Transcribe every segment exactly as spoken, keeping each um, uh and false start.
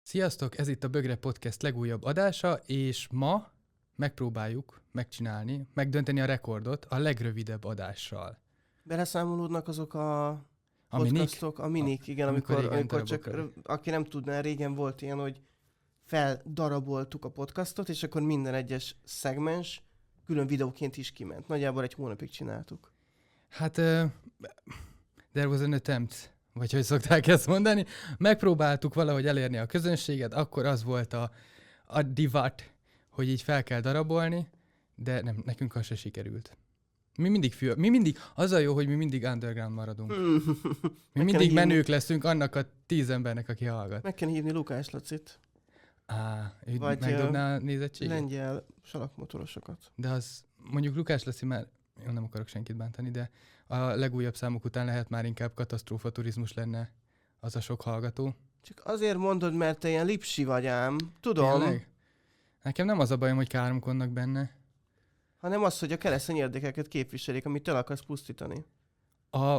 Sziasztok, ez itt a Bögre Podcast legújabb adása, és ma megpróbáljuk megcsinálni, megdönteni a rekordot a legrövidebb adással. Beleszámolódnak azok a, A minik? podcastok, a minik, A- igen, amikor amikor, régen amikor csak, darabokra. aki nem tudná, régen volt ilyen, hogy feldaraboltuk a podcastot, és akkor minden egyes szegmens külön videóként is kiment. Nagyjából egy hónapig csináltuk. Hát, uh, there was an attempt, vagy hogy szokták ezt mondani. Megpróbáltuk valahogy elérni a közönséget, akkor az volt a, a divat, hogy így fel kell darabolni, de nem, nekünk az se sikerült. Mi mindig, fül, mi mindig, az a jó, hogy mi mindig underground maradunk. Mi kell mindig hívni- menők leszünk annak a tíz embernek, aki hallgat. Meg kell hívni Lukás Lacit, Á, ő Vagy, megdobná a nézettséget? lengyel salakmotorosokat. De az, mondjuk Lukás Laci már, jó, nem akarok senkit bántani, de a legújabb számok után lehet már inkább katasztrófa turizmus lenne az a sok hallgató. Csak azért mondod, mert te ilyen lipsi vagy ám, tudom, Tényleg? Nekem nem az a bajom, hogy káromkodnak benne. hanem az, hogy a keresztény érdekeket képviselik, amit el akarsz pusztítani. A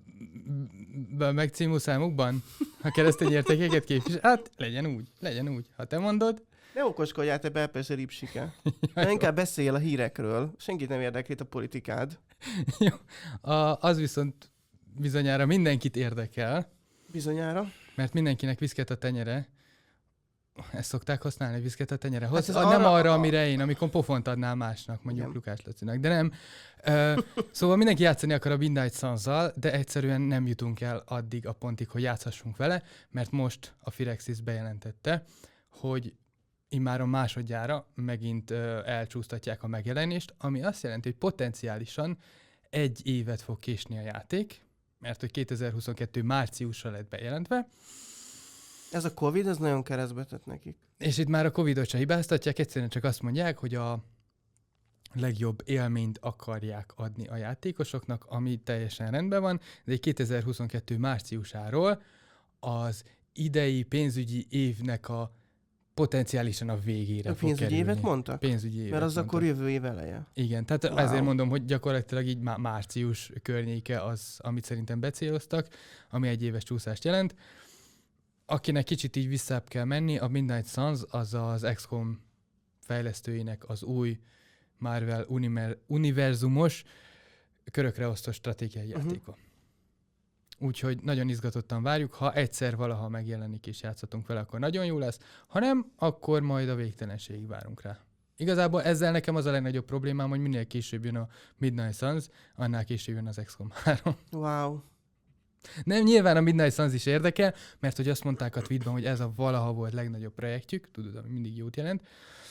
b- megcímú számukban, ha keresztény értékeket képvisel, hát legyen úgy, legyen úgy. Ha te mondod, Ne okoskodjál, te belpersze lipsike. De inkább beszéljél a hírekről. Senkit nem érdekli a politikád. jó. A, az viszont bizonyára mindenkit érdekel, Bizonyára. mert mindenkinek viszket a tenyere. Ezt szokták használni, hogy viszket a tenyere. Hát Hoz, ez a, nem arra- arra, amire én, amikor pofont adnál másnak, mondjuk Igen. Lukás Lacinak, de nem. Ö, szóval mindenki játszani akar a Midnight Suns-zal, de egyszerűen nem jutunk el addig a pontig, hogy játszhassunk vele, mert most a Firaxis bejelentette, hogy immáron másodjára megint ö, elcsúsztatják a megjelenést, ami azt jelenti, hogy potenciálisan egy évet fog késni a játék, mert hogy kétezer-huszonkettő márciusra lett bejelentve, Ez a Covid, ez nagyon keresztbe tett nekik. és itt már a Covidot se hibáztatják, egyszerűen csak azt mondják, hogy a legjobb élményt akarják adni a játékosoknak, ami teljesen rendben van, de egy kétezer-huszonkettő márciusáról az idei pénzügyi évnek a potenciálisan a végére A fog pénzügyi kerülni. évet mondtak? Pénzügyi évet Mert az mondtak. akkor jövő év eleje. Igen, tehát Wow. ezért mondom, hogy gyakorlatilag így má- március környéke az, amit szerintem becéloztak, ami egy éves csúszást jelent. Akinek kicsit így visszább kell menni, a Midnight Suns az az iksz kom fejlesztőinek az új Marvel unimer- univerzumos körökre osztott stratégiai Uh-huh. játéka. Úgyhogy nagyon izgatottan várjuk, ha egyszer valaha megjelenik és játszhatunk vele, akkor nagyon jó lesz, ha nem, akkor majd a végtelenségig várunk rá. Igazából ezzel nekem az a legnagyobb problémám, hogy minél később jön a Midnight Suns, annál később jön az iksz kom három. Wow. Nem, nyilván a Midnight Suns is érdekel, mert hogy azt mondták a tweetben, hogy ez a valaha volt legnagyobb projektjük, tudod, ami mindig jót jelent,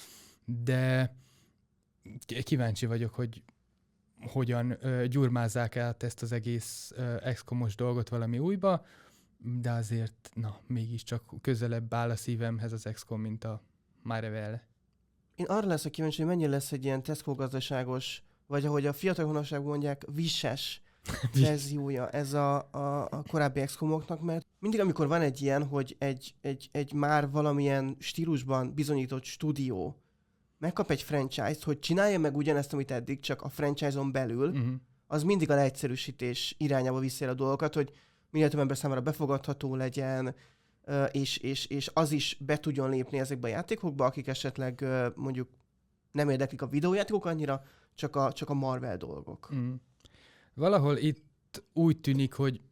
de k- kíváncsi vagyok, hogy hogyan ö, gyurmázzák át ezt az egész ö, iksz komos dolgot valami újba, de azért, na, mégiscsak közelebb áll a szívemhez az iksz kom, mint a Marvel. Én arra leszek kíváncsi, hogy mennyire lesz egy ilyen Tesco gazdaságos, vagy ahogy a fiatal honosság mondják, vises verziója ez a, a, a korábbi iksz komoknak, mert mindig amikor van egy ilyen, hogy egy, egy, egy már valamilyen stílusban bizonyított stúdió megkap egy franchise-t, hogy csinálja meg ugyanezt, amit eddig, csak a franchise-on belül, Uh-huh. az mindig a leegyszerűsítés irányába viszi el a dolgokat, hogy minél több ember számára befogadható legyen, ö, és, és, és az is be tudjon lépni ezekbe a játékokba, akik esetleg ö, mondjuk nem érdeklik a videójátékok annyira, csak a, csak a Marvel dolgok. Mm. Valahol itt úgy tűnik, hogy,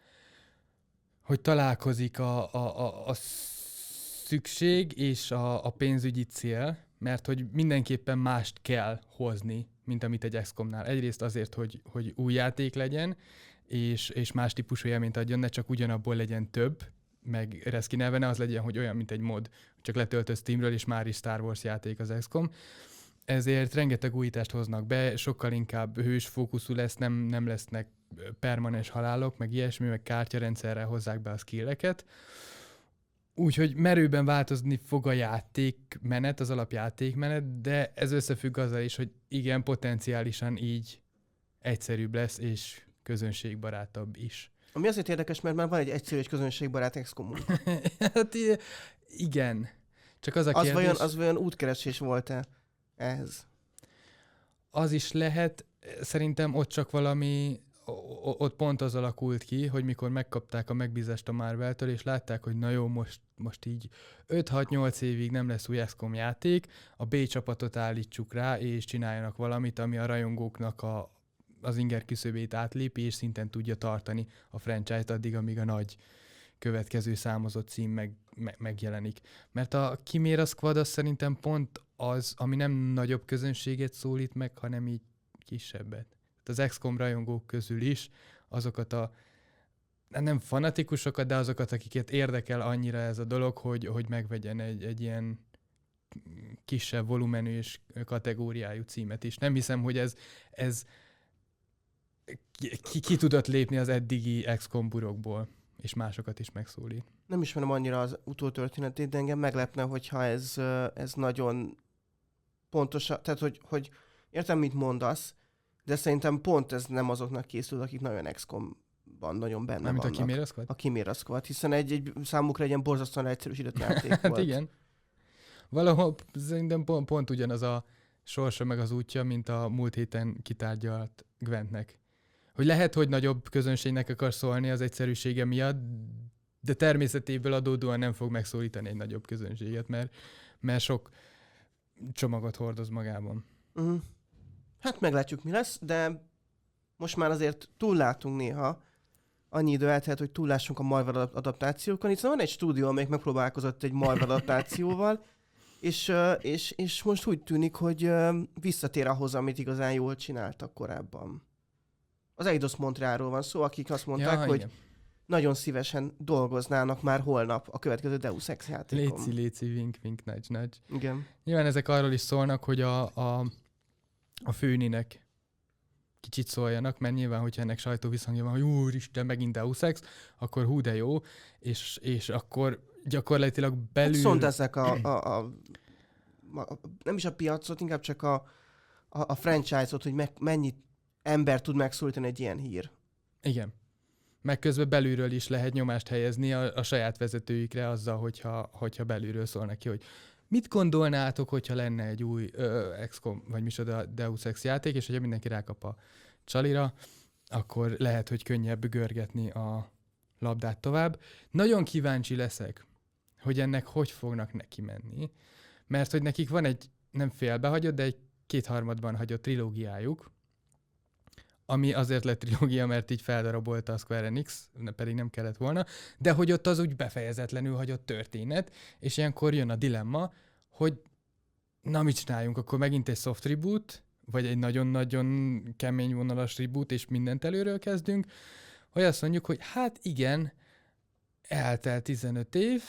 hogy találkozik a, a, a, a szükség és a, a pénzügyi cél, mert hogy mindenképpen mást kell hozni, mint amit egy iksz komnál. Egyrészt azért, hogy, hogy új játék legyen, és, és más típusú élményt adjon, ne csak ugyanabból legyen több, meg reszkinelve ne az legyen, hogy olyan, mint egy mod, csak letöltöd Steamről, és már is Star Wars játék az iksz kom. Ezért rengeteg újítást hoznak be, sokkal inkább hős fókuszú lesz, nem, nem lesznek permanens halálok, meg ilyesmi, meg kártyarendszerrel hozzák be a skilleket. Úgyhogy merőben változni fog a játékmenet, az alapjátékmenet, de ez összefügg azzal is, hogy igen, potenciálisan így egyszerűbb lesz, és közönségbarátabb is. Ami azért érdekes, mert már van egy egyszerű és közönségbarát iksz komunk. Hát i- igen. Csak az a Az kérdés... vajon, az vajon útkeresés volt-e ehhez? Az is lehet, szerintem ott csak valami, ott pont az alakult ki, hogy mikor megkapták a megbízást a Marvel-től, és látták, hogy na jó, most, most így öt-hat-nyolc évig nem lesz új X COM játék, a B csapatot állítsuk rá, és csináljanak valamit, ami a rajongóknak a, az inger küszöbét átlépi, és szinten tudja tartani a franchise-t addig, amíg a nagy következő számozott cím meg, me, megjelenik. Mert a Chimera Squad az szerintem pont az, ami nem nagyobb közönséget szólít meg, hanem így kisebbet. Az X COM rajongók közül is azokat a, nem fanatikusokat, de azokat, akiket érdekel annyira ez a dolog, hogy, hogy megvegyen egy, egy ilyen kisebb volumenű és kategóriájú címet is. Nem hiszem, hogy ez, ez ki, ki tudott lépni az eddigi X COM burokból, és másokat is megszólít. Nem ismerem annyira az utótörténetét, de engem meglepne, hogyha ez, ez nagyon pontos, tehát hogy, hogy értem, mit mondasz, de szerintem pont ez nem azoknak készül, akik nagyon X COM-ban nagyon benne Mármint vannak. a Chimera Squad? A Chimera Squad, hiszen egy, egy számukra egy ilyen borzasztóan egyszerűsített játék volt. Hát igen. Valahol szerintem pont, pont ugyanaz a sorsa meg az útja, mint a múlt héten kitárgyalt Gwentnek. Hogy lehet, hogy nagyobb közönségnek akar szólni az egyszerűsége miatt, de természetéből adódóan nem fog megszólítani egy nagyobb közönséget, mert, mert sok csomagot hordoz magában. Uh-huh. Hát meglátjuk, mi lesz, de most már azért túllátunk néha. Annyi idő eltelt, hogy túllássunk a Marvel adaptációkon. Itt van egy stúdió, amelyik megpróbálkozott egy Marvel adaptációval, és, és, és most úgy tűnik, hogy visszatér ahhoz, amit igazán jól csináltak korábban. Az Eidos Montrealról van szó, akik azt mondták, ja, hogy igen, nagyon szívesen dolgoznának már holnap a következő Deus Ex játékon. Léci, léci, vink, vink, nudge, nudge. Igen. Nyilván ezek arról is szólnak, hogy a, a, a főninek kicsit szóljanak, mert nyilván, hogyha ennek sajtóviszonyja van, hogy úristen, megint Deus Ex, akkor hú de jó, és, és akkor gyakorlatilag belül... Hát szontázzák a, a, a, a, nem is a piacot, inkább csak a, a, a franchise-ot, hogy meg, mennyi ember tud megszólítani egy ilyen hír. Igen. Meg közben belülről is lehet nyomást helyezni a, a saját vezetőikre azzal, hogyha, hogyha belülről szólnak ki, hogy mit gondolnátok, hogyha lenne egy új ö, X COM, vagy micsoda Deus Ex játék, és hogyha mindenki rákap a csalira, akkor lehet, hogy könnyebb görgetni a labdát tovább. Nagyon kíváncsi leszek, hogy ennek hogy fognak neki menni, mert hogy nekik van egy nem félbehagyott, de egy kétharmadban hagyott trilógiájuk, ami azért lett trilógia, mert így feldarabolta a Square Enix, pedig nem kellett volna, de hogy ott az úgy befejezetlenül hagyott történet, és ilyenkor jön a dilemma, hogy na mit csináljunk, akkor megint egy soft reboot, vagy egy nagyon-nagyon kemény vonalas reboot, és mindent előről kezdünk, hogy azt mondjuk, hogy hát igen, eltelt tizenöt év,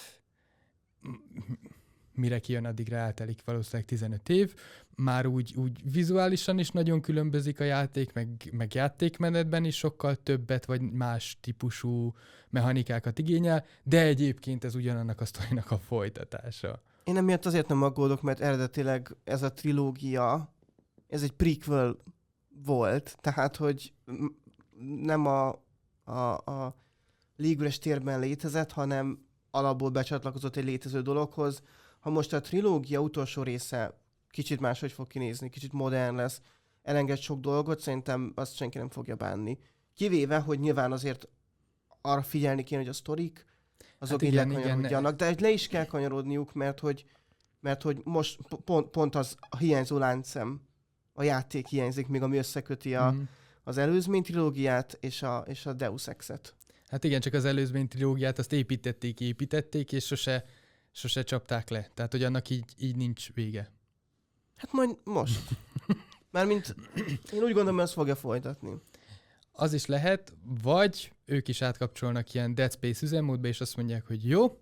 mire kijön, addigra eltelik valószínűleg tizenöt év, már úgy, úgy vizuálisan is nagyon különbözik a játék, meg, meg játékmenetben is sokkal többet, vagy más típusú mechanikákat igényel, de egyébként ez ugyanannak a sztorinak a folytatása. Én emiatt azért nem aggódok, mert eredetileg ez a trilógia, ez egy prequel volt, tehát hogy nem a, a, a légüres térben létezett, hanem alapból becsatlakozott egy létező dologhoz. Ha most a trilógia utolsó része kicsit máshogy fog kinézni, kicsit modern lesz, elenged sok dolgot, szerintem azt senki nem fogja bánni. Kivéve, hogy nyilván azért arra figyelni kéne, hogy a sztorik, azok hát így lekanyarodjanak, de le is kell kanyarodniuk, mert hogy, mert hogy most pont, pont az a hiányzó láncszem, a játék hiányzik még, ami összeköti a, mm. az előzmény trilógiát és a, és a Deus Ex-et. Hát igen, csak az előzmény trilógiát azt építették, építették, és sose, sose csapták le. Tehát, hogy annak így, így nincs vége. Hát majd most. Mármint én úgy gondolom, hogy azt fogja folytatni. Az is lehet, vagy ők is átkapcsolnak ilyen Dead Space üzemmódba, és azt mondják, hogy jó,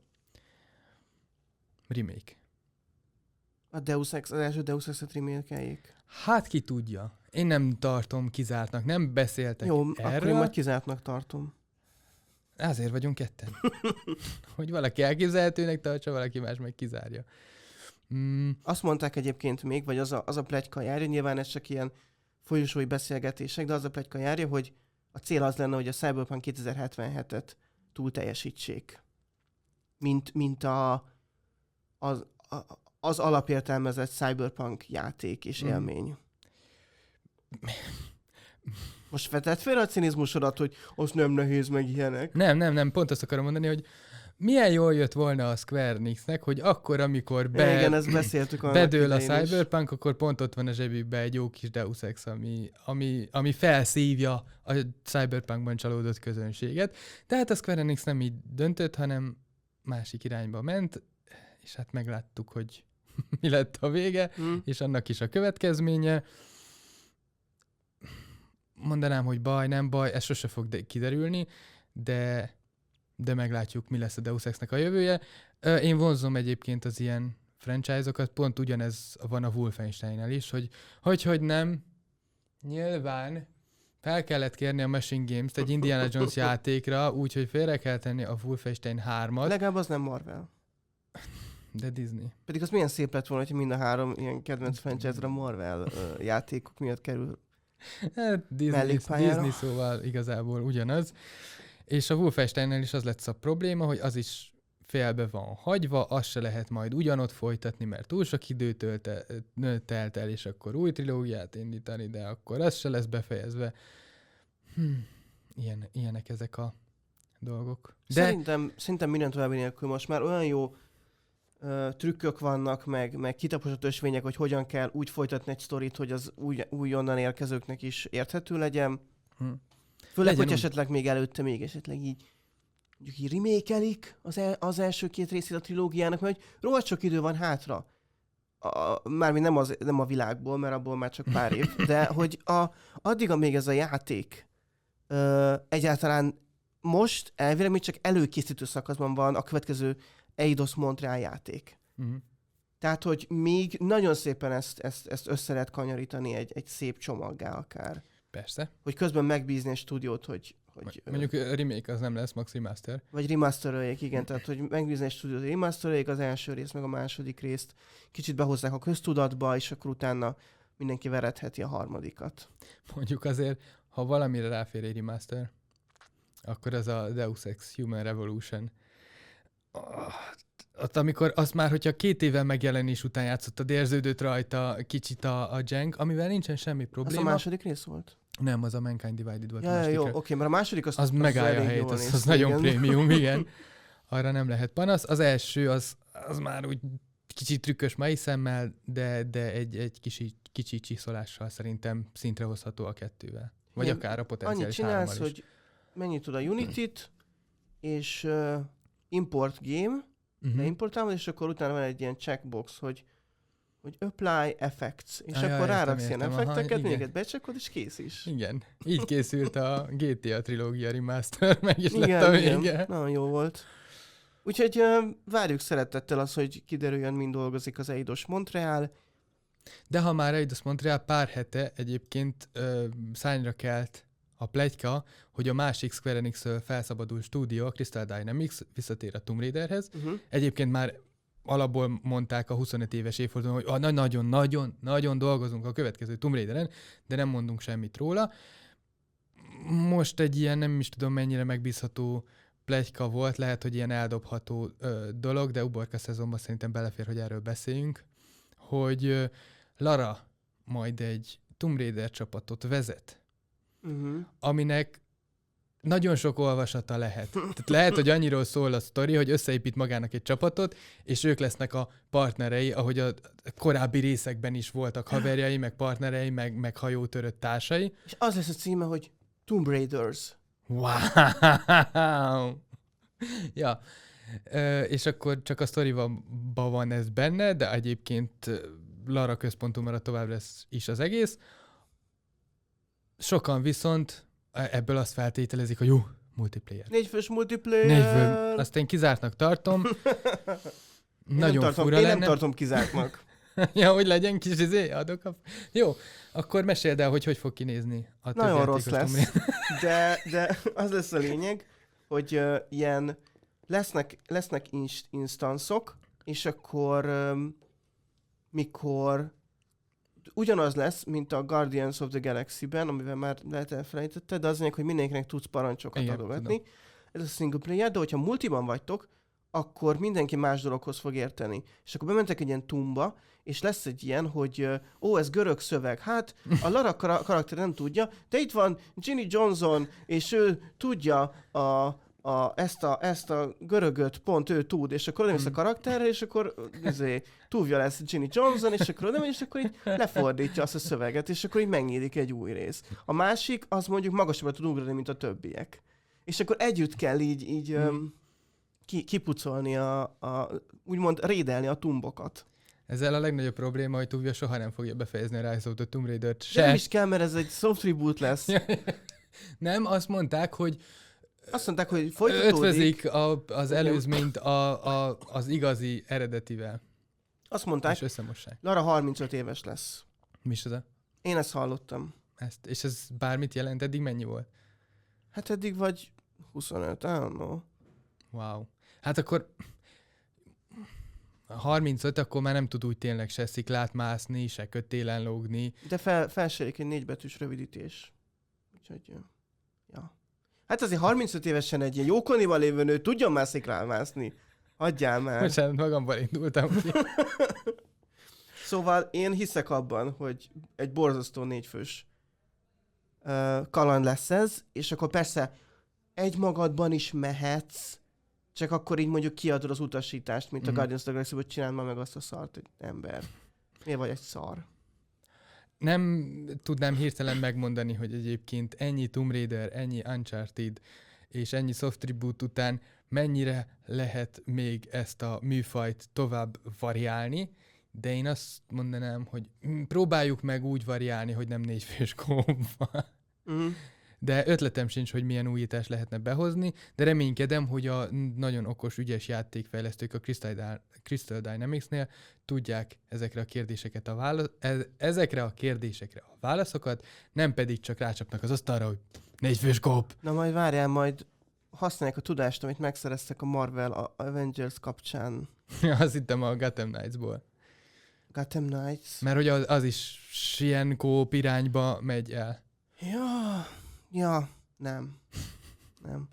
remake. A Deus Ex, az első Deus Ex-et remake-eljék. Hát ki tudja. Én nem tartom kizártnak, nem beszéltek jó, erről. Jó, akkor én majd kizártnak tartom. Azért vagyunk ketten. Hogy valaki elképzelhetőnek tartsa, valaki más meg kizárja. Mm. Azt mondták egyébként még, vagy az a, az a pletyka járja, nyilván ez csak ilyen folyosói beszélgetések, de az a pletyka járja, hogy a cél az lenne, hogy a Cyberpunk kétezer-hetvenhetet túl teljesítsék. Mint, mint a, az, a, az alapértelmezett Cyberpunk játék és élmény. Most vetett félre a cinizmusodat, hogy az nem nehéz, meg ilyenek. Nem, nem, nem, pont azt akarom mondani, hogy milyen jól jött volna a Square Enixnek, hogy akkor, amikor be, igen, ezt beszéltük bedől a Cyberpunk, akkor pont ott van a zsebükbe egy jó kis Deus Ex, ami, ami, ami felszívja a Cyberpunkban csalódott közönséget. Tehát a Square Enix nem így döntött, hanem másik irányba ment, és hát megláttuk, hogy mi lett a vége, hmm. és annak is a következménye. Mondanám, hogy baj, nem baj, ez sose fog de- kiderülni, de, de meglátjuk, mi lesz a Deus Exnek a jövője. Én vonzom egyébként az ilyen franchise-okat, pont ugyanez van a Wolfensteinnel is, hogy hogy, hogy nem, nyilván fel kellett kérni a Machine Games-t egy Indiana Jones játékra, úgyhogy félre kell tenni a Wolfenstein hármat. Legalább az nem Marvel. De Disney. Pedig az milyen szép lett volna, hogy mind a három ilyen kedvenc franchise-ra Marvel uh, játékok miatt kerül. Hát Disney, Disney szóval igazából ugyanaz. És a Wolfensteinnel is az lett a probléma, hogy az is félbe van hagyva, azt se lehet majd ugyanott folytatni, mert túl sok idő tölte, telt el, és akkor új trilógiát indítani, de akkor az se lesz befejezve. Hm. Ilyen, ilyenek ezek a dolgok. De... Szerintem, szerintem minden további nélkül most már olyan jó uh, trükkök vannak, meg, meg kitaposott ösvények, hogy hogyan kell úgy folytatni egy sztorit, hogy az új, újonnan érkezőknek is érthető legyen. Hm. Főleg, hogy úgy. Esetleg még előtte még esetleg így mondjuk így remake-elik az, el, az első két részét a trilógiának, mert hogy rohadt sok idő van hátra. A, mármint nem, az, nem a világból, mert abból már csak pár év, de hogy a, addig, amíg ez a játék ö, egyáltalán most elvileg még csak előkészítő szakaszban van a következő Eidos Montreal játék. Uh-huh. Tehát, hogy még nagyon szépen ezt, ezt, ezt össze lehet kanyarítani egy, egy szép csomaggá akár. Persze. Hogy közben megbízni a stúdiót, hogy... hogy mondjuk a remake az nem lesz, max remaster. Vagy remasteröljék, igen. Tehát, hogy megbízni a stúdiót, hogy remasteröljék az első részt, meg a második részt. Kicsit behozzák a köztudatba, és akkor utána mindenki veretheti a harmadikat. Mondjuk azért, ha valamire ráfér egy remaster, akkor az a Deus Ex Human Revolution. Oh, ott, amikor azt már, hogyha két évvel megjelenés után játszottad, érződött rajta kicsit a, a jank, amivel nincsen semmi probléma. Az a második rész volt? Nem, az a Mankind Divided volt. Ja, ja, jó, oké, okay, mert a második az... Az, az megállja a helyét, az, az nagyon prémium, igen. Arra nem lehet panasz. Az első, az, az már úgy kicsit trükkös mai szemmel, de, de egy, egy kicsi, kicsi csiszolással szerintem szintre hozható a kettővel. Vagy én akár a potenciális hárommal is. Annyit csinálsz, hogy mennyit tud a Unity-t, és uh, import game, uh-huh. de importálod, és akkor utána van egy ilyen checkbox, hogy hogy apply effects, és Ajaj, akkor ráraksz ilyen effekteket, még egy becsekod, és kész is. Igen, így készült a gé té á trilógia remaster, meg is igen, lett a vége. Igen, nagyon jó volt. Úgyhogy uh, várjuk szeretettel az, hogy kiderüljön, mind dolgozik az Eidos Montreal. De ha már Eidos Montreal, pár hete egyébként uh, szányra kelt a pletyka, hogy a másik Square Enix-től felszabadult stúdió, a Crystal Dynamics visszatér a Tomb Raiderhez. Uh-huh. Egyébként már alapból mondták a huszonöt éves évfordulón, hogy nagyon-nagyon-nagyon dolgozunk a következő Tomb Raideren, de nem mondunk semmit róla. Most egy ilyen, nem is tudom mennyire megbízható pletyka volt, lehet, hogy ilyen eldobható ö, dolog, de uborka szezonban szerintem belefér, hogy erről beszéljünk, hogy ö, Lara majd egy Tomb Raider csapatot vezet, uh-huh. aminek nagyon sok olvasata lehet. Tehát lehet, hogy annyiról szól a sztori, hogy összeépít magának egy csapatot, és ők lesznek a partnerei, ahogy a korábbi részekben is voltak haverjai, meg partnerei, meg, meg hajótörött társai. És az lesz a címe, hogy Tomb Raiders. Wow! Ja, Ö, és akkor csak a sztoriban van ez benne, de egyébként Lara központú marad tovább lesz is az egész. Sokan viszont ebből azt feltételezik, hogy jó, multiplayer. Négyfős multiplayer. Négyfő. Azt én kizártnak tartom. Nagyon tartom, fura én lenne. Én nem tartom kizártnak. Ja, hogy legyen kis izé, adok a... Jó, akkor meséld el, hogy hogy fog kinézni a nagyon rossz lesz, de, de az lesz a lényeg, hogy uh, ilyen lesznek, lesznek inst- instanszok, és akkor um, mikor ugyanaz lesz, mint a Guardians of the Galaxy-ben, amivel már lehet elfelejtette, de az lényeg, hogy mindenkinek tudsz parancsokat igen, adogatni. Tudom. Ez a single player, de hogyha multiban vagytok, akkor mindenki más dologhoz fog érteni. És akkor bementek egy ilyen tumba, és lesz egy ilyen, hogy ó, ez görög szöveg. Hát a Lara kar- karakter nem tudja, de itt van Ginny Johnson, és ő tudja a, a, ezt, a, ezt a görögöt, pont ő tud, és akkor odamész a karakterre, és akkor izé, túlja lesz Ginny Johnson, és akkor odamegy, és akkor így lefordítja azt a szöveget, és akkor így megnyílik egy új rész. A másik, az mondjuk magasabban tud ugrani, mint a többiek. És akkor együtt kell így, így hmm. um, ki, kipucolni, a, a, úgymond rédelni a tumbokat. Ezzel a legnagyobb probléma, hogy Tuvia soha nem fogja befejezni a Rise of the Tomb Raider-t se. De nem is kell, mert ez egy soft reboot lesz. Nem, azt mondták, hogy azt mondták, hogy folytatódik. Ötvözik a, az előzményt a, a, az igazi eredetivel. Azt mondták, és összemossák. Lara harmincöt éves lesz. Mi is az? Én ezt hallottam. Ezt, és ez bármit jelent? Eddig mennyi volt? Hát eddig vagy huszonöt, I don't know. Wow. Hát akkor harmincöt, akkor már nem tud úgy tényleg se sziklát mászni, se kötélen lógni. De fel, felsérik egy négybetűs rövidítés. Úgyhogy, ja. Hát azért harmincöt évesen egy ilyen jókonival lévő nő tudjon már sziklán mászni. Hagyjál már. Bocsánat, magamban indultam ki. Szóval én hiszek abban, hogy egy borzasztó négyfős uh, kaland lesz ez, és akkor persze egy magadban is mehetsz, csak akkor így mondjuk kiadod az utasítást, mint mm. a Guardians of the Galaxy, hogy csináld már meg azt a szart, hogy ember. Miért vagy egy szar? Nem tudnám hirtelen megmondani, hogy egyébként ennyi Tomb Raider, ennyi Uncharted és ennyi soft reboot után mennyire lehet még ezt a műfajt tovább variálni, de én azt mondanám, hogy próbáljuk meg úgy variálni, hogy nem négyfős kóban. Mm. De ötletem sincs, hogy milyen újítást lehetne behozni, de reménykedem, hogy a nagyon okos, ügyes játékfejlesztők a Crystal, Crystal Dynamics-nél tudják ezekre a kérdéseket a válasz, ezekre a kérdésekre a válaszokat, nem pedig csak rácsapnak az asztalra, hogy négyfős kóp. Na majd várjál, majd használják a tudást, amit megszereztek a Marvel a Avengers kapcsán. Azt hittem a Gotham Knights-ból. Gotham Knights. Mert hogy az, az is ilyen kóp irányba megy el. Ja, ja, nem. Nem.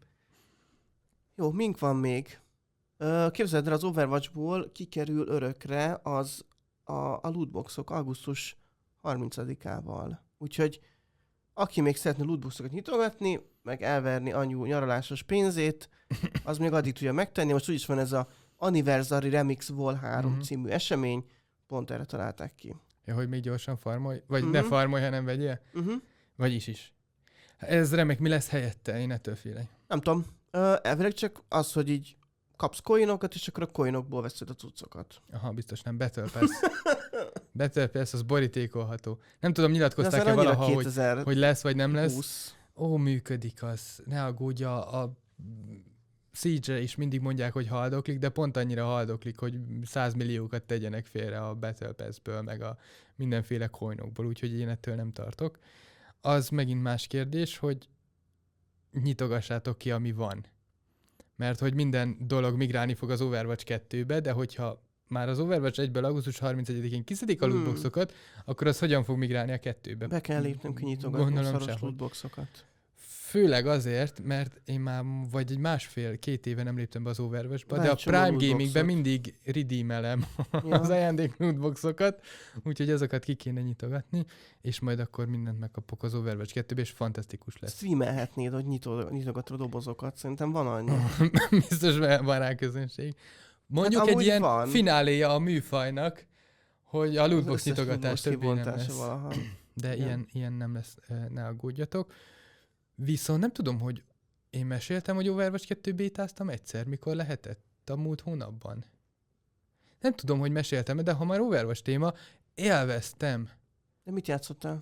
Jó, mink van még? Képzeld el, az Overwatchból kikerül örökre az a, a lootboxok augusztus harmincadikával. Úgyhogy aki még szeretne lootboxokat nyitogatni, meg elverni anyu nyaralásos pénzét, az még addig tudja megtenni. Most úgyis van ez a Anniversary Remix Vol három mm-hmm. című esemény, pont erre találták ki. Ja, hogy még gyorsan farmolj, vagy mm-hmm. ne farmolj, hanem vegyél? Mm-hmm. Vagyis is. Ez remek, mi lesz helyette? Én ettől félek. Nem tudom. Elvileg csak az, hogy így kapsz coinokat, és akkor a coinokból veszed a cuccokat. Aha, biztos nem. Battle Pass. Battle Pass, az borítékolható. Nem tudom, nyilatkozták-e valaha, hogy, hogy lesz, vagy nem lesz. Ó, működik az. Ne aggódja, a Siege-re is mindig mondják, hogy haldoklik, de pont annyira haldoklik, hogy százmilliókat tegyenek félre a Battle Pass-ből, meg a mindenféle coinokból, úgyhogy én ettől nem tartok. Az megint más kérdés, hogy nyitogassátok ki, ami van. Mert hogy minden dolog migrálni fog az Overwatch kettőbe, de hogyha már az Overwatch egyből augusztus harmincegyedikén kiszedik a hmm. lootboxokat, akkor az hogyan fog migrálni a kettőbe? Be kell lépnünk kinyitogatni a szaros lootboxokat. Főleg azért, mert én már vagy egy másfél-két éve nem léptem be az Overwatch-ba, de a Prime Gamingben mindig redeemelem ja. az ajándék lootboxokat, úgyhogy azokat ki kéne nyitogatni, és majd akkor mindent megkapok az Overwatch kettőbe, és fantasztikus lesz. Streamelhetnéd, hogy nyitogatod a dobozokat, szerintem van annyi. Biztos van rá közönség. Mondjuk hát egy ilyen van. Fináléja a műfajnak, hogy a lootbox nyitogatás többé nem lesz. Valaha. De ja. ilyen, ilyen nem lesz, ne aggódjatok. Viszont nem tudom, hogy én meséltem, hogy Overwatch kettő bétáztam egyszer, mikor lehetett a múlt hónapban. Nem tudom, hogy meséltem, de ha már Overwatch téma, élveztem. De mit játszottál?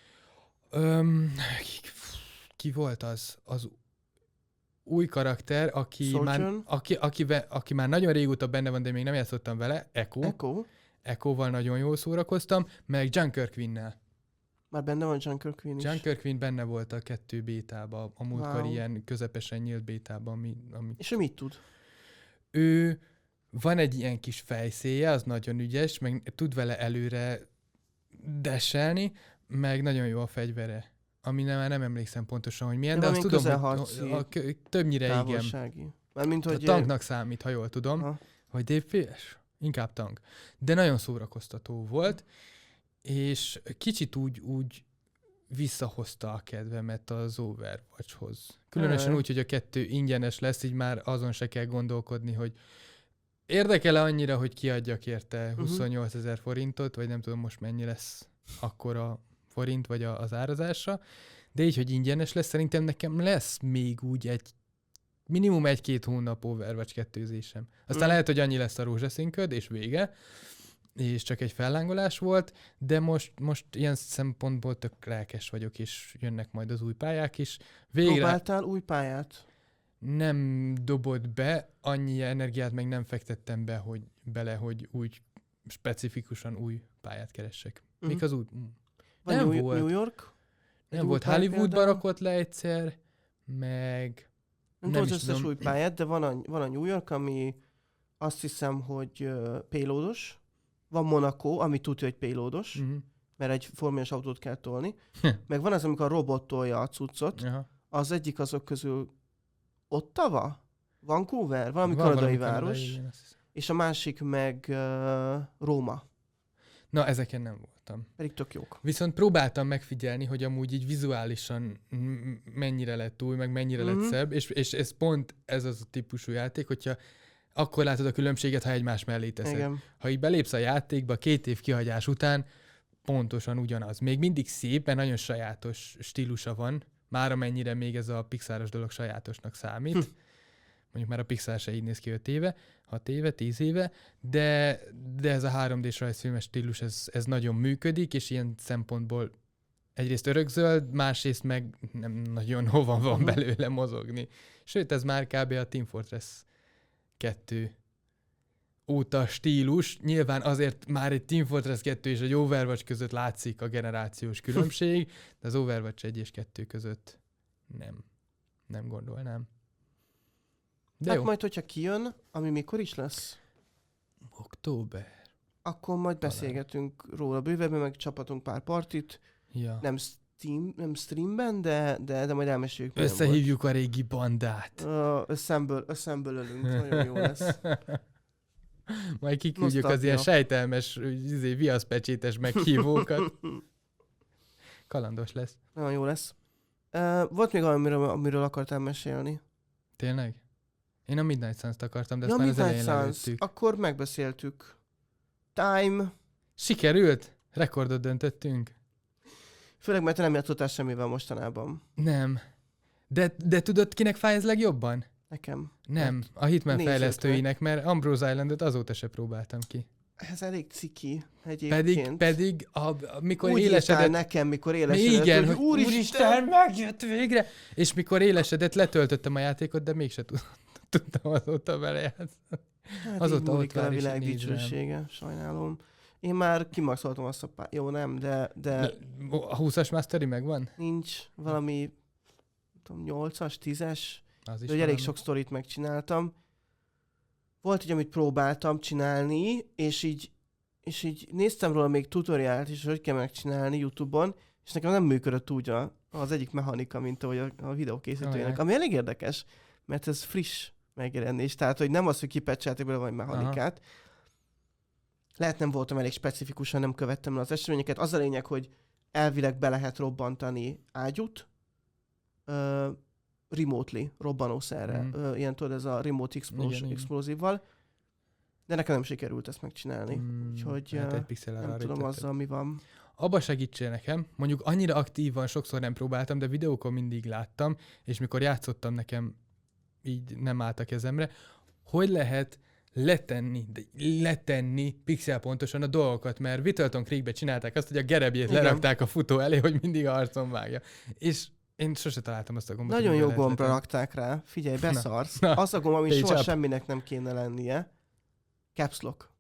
Öm, ki, ki volt az? Az új karakter, aki már, aki, aki, aki már nagyon régóta benne van, de még nem játszottam vele, Echo. Echo. Echoval nagyon jól szórakoztam, meg Junker Quinn-nel. Már benne van Junker Quinn is. Junker Quinn benne volt a kettő bétában, a múltkor wow. ilyen közepesen nyílt bétában. Ami, ami... És ő mit tud? Ő van egy ilyen kis fejszéje, az nagyon ügyes, meg tud vele előre desselni, meg nagyon jó a fegyvere. Ami nem, már nem emlékszem pontosan, hogy milyen, de, de azt tudom, hogy a, a, a, többnyire távolsági. Igen. Mármint, hogy... A tanknak számít, ha jól tudom. Ha. Vagy dé pé es? Inkább tank. De nagyon szórakoztató volt, és kicsit úgy, úgy visszahozta a kedvemet az Overwatchhoz. Különösen úgy, hogy a kettő ingyenes lesz, így már azon se kell gondolkodni, hogy érdekel-e annyira, hogy kiadjak érte huszonnyolcezer forintot, vagy nem tudom most mennyi lesz akkor a forint, vagy a, az árazása. De így, hogy ingyenes lesz, szerintem nekem lesz még úgy egy minimum egy-két hónap Overwatch kettőzésem. Aztán mm. lehet, hogy annyi lesz a rózsaszínköd, és vége, és csak egy fellángolás volt, de most, most ilyen szempontból tök lelkes vagyok, és jönnek majd az új pályák is. Végre próbáltál új pályát? Nem dobott be, annyi energiát meg nem fektettem be, hogy bele, hogy úgy specifikusan új pályát keressek. Mm. Mik az új? Van nem New, volt. New York? Nem volt. Hollywoodba rakott le egyszer, meg... Nem, nem tudom az összes új pályát, de van a, van a New York, ami azt hiszem, hogy uh, payloados. Van Monaco, ami tudja, hogy payloados, uh-huh. mert egy formális autót kell tolni. Meg van az, amikor a robot tolja a cuccot. Uh-huh. Az egyik azok közül Ottawa? Vancouver? Valami van kanadai város. Kanadai, és a másik meg uh, Róma. Na, ezeken nem voltam. Pedig tök jók. Viszont próbáltam megfigyelni, hogy amúgy így vizuálisan mennyire lett új, meg mennyire mm-hmm. lett szebb, és, és ez pont ez az a típusú játék, hogyha akkor látod a különbséget, ha egymás mellé teszed. Igen. Ha így belépsz a játékba két év kihagyás után, pontosan ugyanaz. Még mindig szép, mert nagyon sajátos stílusa van, már amennyire még ez a pixáros dolog sajátosnak számít. Hm. Mondjuk már a Pixar se így néz ki öt éve, hat éve, tíz éve, de, de ez a három dés rajzfilmes stílus, ez, ez nagyon működik, és ilyen szempontból egyrészt örökzöld, másrészt meg nem nagyon hova van belőle mozogni. Sőt, ez már kb. A Team Fortress kettő óta stílus. Nyilván azért már egy Team Fortress kettő és egy Overwatch között látszik a generációs különbség, de az Overwatch egy és kettő között nem. Nem gondolnám. De hát jó. majd, hogyha kijön, ami mikor is lesz? Október. Akkor majd beszélgetünk Talán. róla bővebben, meg csapatunk pár partit. Ja. Nem, Steam, nem streamben, de, de, de majd elmeséljük. Összehívjuk a régi bandát. Uh, összemből, összemből ölünk, nagyon jó lesz. Majd kiküldjük az ilyen sejtelmes, izé, viaszpecsétes meghívókat. Kalandos lesz. Nagyon jó lesz. Uh, volt még amiről, amiről akartál mesélni. Tényleg? Én a Midnight Suns-t akartam, de ezt ja, már Midnight az elején lelőttük. Akkor megbeszéltük. Time. Sikerült? Rekordot döntöttünk? Főleg, mert te nem játszottál semmivel mostanában. Nem. De, de tudod, kinek fáj ez legjobban? Nekem. Nem, a Hitman fejlesztőinek, mert Ambrose Islandot azóta se próbáltam ki. Ez elég ciki egyébként. Pedig, pedig a, a, mikor úgy élesedett... nekem, mikor élesedett, igen, hogy úristen, úristen, megjött végre! És mikor élesedett, letöltöttem a játékot, de mégse tudtam azóta belejátszani. Hát azóta ott vár a világ dicsősége, sajnálom. Én már kimaxoltam azt a pár... Jó, nem, de... de... A húszas mastery megvan? Nincs. Valami tudom, nyolcas, tízes. Az de elég sok sztorit megcsináltam. Volt egy, amit próbáltam csinálni, és így, és így néztem róla még tutoriált is, hogy kell megcsinálni YouTube-on, és nekem nem működött úgy a, az egyik mechanika, mint ahogy a, a videókészítőjének. Oh, ami elég érdekes, mert ez friss megjelenés, tehát hogy nem az, hogy kipecselték bele valami mechanikát. Aha. Lehet nem voltam elég specifikusan, nem követtem el az eseményeket. Az a lényeg, hogy elvileg be lehet robbantani ágyút, uh, remotely, robbanószerre. Mm. Uh, ilyen tudod, ez a remote explosion, explosívval. De nekem nem sikerült ezt megcsinálni. Mm, Úgyhogy uh, nem tudom azzal, mi van. Abba segítsél nekem. Mondjuk annyira aktívan sokszor nem próbáltam, de videókon mindig láttam, és mikor játszottam, nekem így nem állt a kezemre. Hogy lehet letenni, de letenni pixel pontosan a dolgokat, mert Whittleton Creekbe csinálták azt, hogy a gerebjét Igen. lerakták a futó elé, hogy mindig a arcon vágja. És én sose találtam azt a gombot. Nagyon jó gombra rakták rá. Figyelj, beszarsz. Na, na, az a gomb, ami soha up. semminek nem kéne lennie. Caps Lock.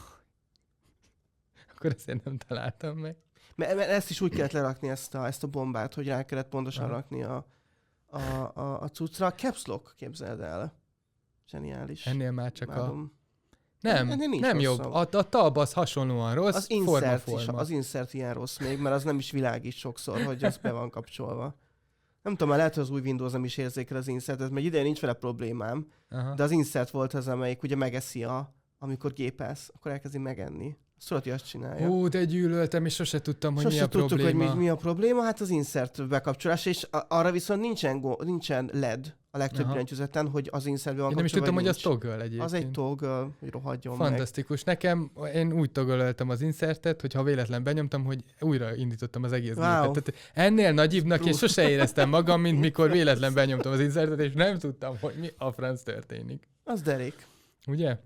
Akkor ezt én nem találtam meg. Mert, mert ezt is úgy kellett lerakni, ezt a, ezt a bombát, hogy rá kellett pontosan Aha. rakni a, a, a, a cuccra. Caps Lock, képzeld el. Zseniális. Ennél már csak Imádom. a... Nem, nem jobb. A, a tab az hasonlóan rossz, az forma, insert forma. Is, az insert ilyen rossz még, mert az nem is világít sokszor, hogy az be van kapcsolva. Nem tudom, már lehet, hogy az új Windows nem is érzékel az insertet, mert idején nincs vele problémám, Aha. de az insert volt az, amelyik ugye megeszi, a, amikor gépelsz, akkor elkezdi megenni. Tudod, hogy azt csinálja. Hú, de gyűlöltem, és sose tudtam, hogy Sose mi a tudtuk, probléma. hogy mi, mi a probléma, hát az insert bekapcsolás, és a, arra viszont nincsen, go, nincsen el é dé a legtöbb Aha. billentyűzeten, hogy az insertbe van Én nem is kapcsolva, tudtam, hogy vagy az toggle egyébként. Az egy toggle, hogy rohadjon meg. Fantasztikus. Nekem, én úgy togolöltem az insertet, hogy ha véletlen benyomtam, hogy újra indítottam az egész Wow. gépet. Tehát ennél nagyibbnak én sose éreztem magam, mint mikor véletlen benyomtam az insertet, és nem tudtam, hogy mi a franc történik. Az derék. Ugye?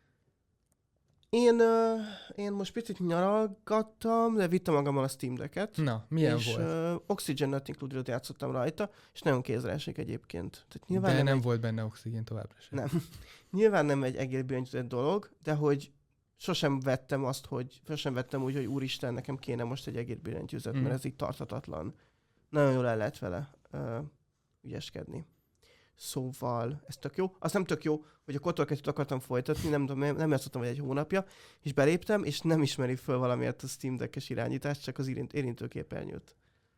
Én, ö, én most picit nyaralgattam, de vittem magammal a Steam Decket. Na, milyen és, volt? Ö, Oxygen Not Included-ot játszottam rajta, és nagyon kézre esik egyébként. Tehát De nyilván nem, nem, nem egy, volt benne oxigén továbbra sem. nem. Nyilván nem egy egész billentyűzet dolog, de hogy sosem vettem azt, hogy sosem vettem úgy, hogy úristen, nekem kéne most egy egész billentyűzet, Mm. mert ez így tarthatatlan. Nagyon jól el lehet vele ö, ügyeskedni. Szóval, ez tök jó. Az nem tök jó, hogy a Kotor kettőt akartam folytatni, nem tudom, nem játszottam, hogy egy hónapja, és beléptem, és nem ismeri föl valamiért a Steam Deck-es irányítást, csak az érint, érintőképernyőt.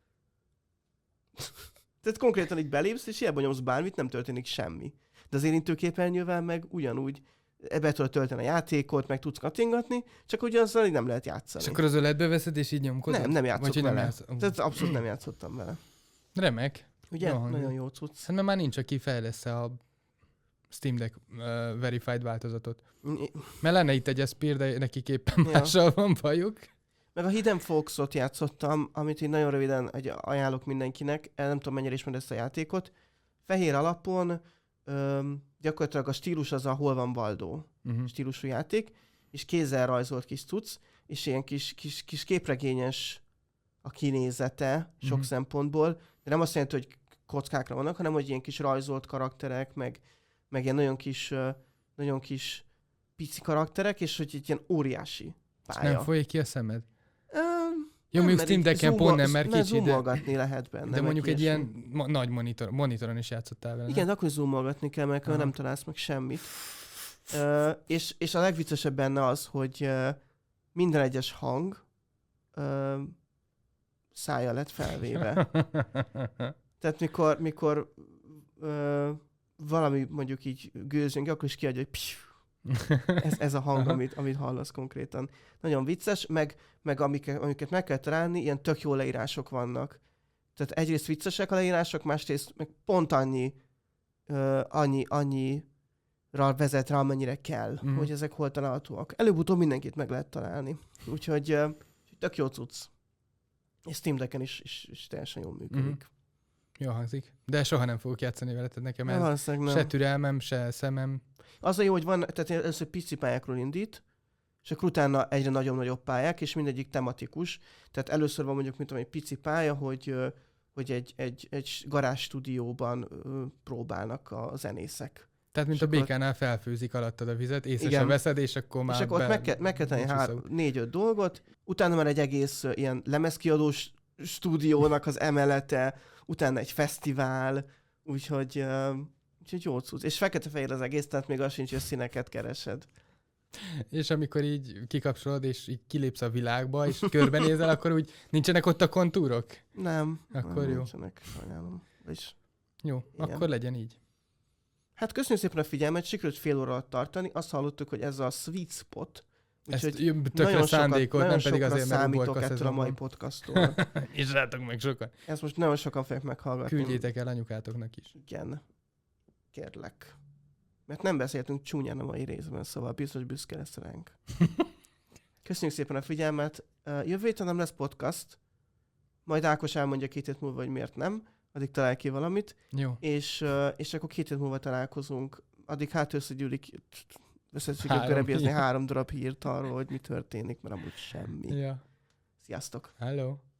Tehát konkrétan így belépsz, és hiába nyomsz bármit, nem történik semmi. De az érintőképernyővel meg ugyanúgy be tudod tölteni a játékot, meg tudsz kattingatni, csak ugye azzal így nem lehet játszani. És akkor az öletbe veszed, és így nyomkodod? Nem, nem játszok Vagy, hogy vele. nem játsz... Tehát abszolút nem játszottam vele. Remek. Ugye? Jó hangzik. Nagyon jó cucc. Hát mert már nincs, aki fejlesz-e a Steam Deck uh, verified változatot. Mert lenne itt egy Aspir, de nekik éppen Ja. mással van bajuk. Meg a Hidden Fox-ot játszottam, amit én nagyon röviden egy- ajánlok mindenkinek, el nem tudom mennyire ismered ezt a játékot. Fehér alapon öm, gyakorlatilag a stílus az a Hol van Waldo Uh-huh. stílusú játék, és kézzel rajzolt kis cucc, és ilyen kis, kis, kis képregényes a kinézete sok Mhm. szempontból, de nem azt jelenti, hogy kockákra vannak, hanem hogy ilyen kis rajzolt karakterek, meg, meg ilyen nagyon kis, ö, nagyon kis pici karakterek, és hogy egy ilyen óriási pálya. Nem folyik ki a szemed? Um, Jó, mondjuk Steam Decken pont nem, mert kicsi, de, zoomolgatni lehet benne. de meg mondjuk egy ilyesmi. ilyen ma- nagy monitor, monitoron is játszottál vele. Igen, de akkor is zoomolgatni kell, mert akkor Aha. nem találsz meg semmit. Uh, és, és a legviccesebb benne az, hogy uh, minden egyes hang uh, szája lett felvéve. Tehát mikor, mikor uh, valami mondjuk így gőzünk, akkor is kiadja, hogy pfiu. Ez, ez a hang, amit, amit hallasz konkrétan. Nagyon vicces, meg, meg amiket, amiket meg kell találni, ilyen tök jó leírások vannak. Tehát egyrészt viccesek a leírások, másrészt meg pont annyi, uh, annyi, annyira vezet rá, amennyire kell, Mhm. mm. hogy ezek hol találhatóak. Előbb-utóbb mindenkit meg lehet találni. Úgyhogy uh, tök jó cucc. És Steam Decken is, is, is teljesen jól működik. Mhm. Jó hangzik. De soha nem fogok játszani vele, tehát nekem Nem, ez valószínűleg nem. se türelmem, se szemem. Az a jó, hogy van, tehát először pici pályákról indít, és akkor utána egyre nagyobb-nagyobb pályák, és mindegyik tematikus. Tehát először van mondjuk, mint tudom, egy pici pálya, hogy, ö, hogy egy, egy, egy garázs stúdióban ö, próbálnak a zenészek. Tehát, mint És a akkor- békánál felfőzik alattad a vizet, észre Igen. sem veszed, és akkor már És akkor ott be... meg kell, meg kell tenni nincs hár, visszaút. négy-öt dolgot, utána már egy egész ö, ilyen lemezkiadós stúdiónak az emelete, utána egy fesztivál, úgyhogy, ö, úgyhogy jó cucc. És fekete-fehér az egész, tehát még az sincs, hogy a színeket keresed. És amikor így kikapcsolod, és így kilépsz a világba, és körbenézel, akkor úgy nincsenek ott a kontúrok? Nem. Akkor nem jó. Nincsenek, sajnálom. És Jó, Igen. akkor legyen így. hát köszönjük szépen a figyelmet, sikerült fél óra alatt tartani. Azt hallottuk, hogy ez a sweet spot. Ezt Úgyhogy jö- tökre nagyon sokat, szándékolt, nagyon nem pedig sokra azért, mert számítok uborka ettől a szezon mai van. podcasttól. És rátok meg sokan. Ezt most nagyon sokan fogják meghallgatni. Küldjétek el anyukátoknak is. Igen. Kérlek. Mert nem beszéltünk csúnyán a mai részben, szóval biztos büszke lesz ránk. Köszönjük szépen a figyelmet. Uh, Jövő héten nem lesz podcast. Majd Ákos elmondja két hét múlva, hogy miért nem. Addig talál ki valamit. Jó. És, uh, és akkor két hét múlva találkozunk. Addig hát összegyűlik, összegyűlik Három görebézni hír. három darab hírt arról, hogy mi történik, mert amúgy semmi. Ja. Sziasztok! Hello.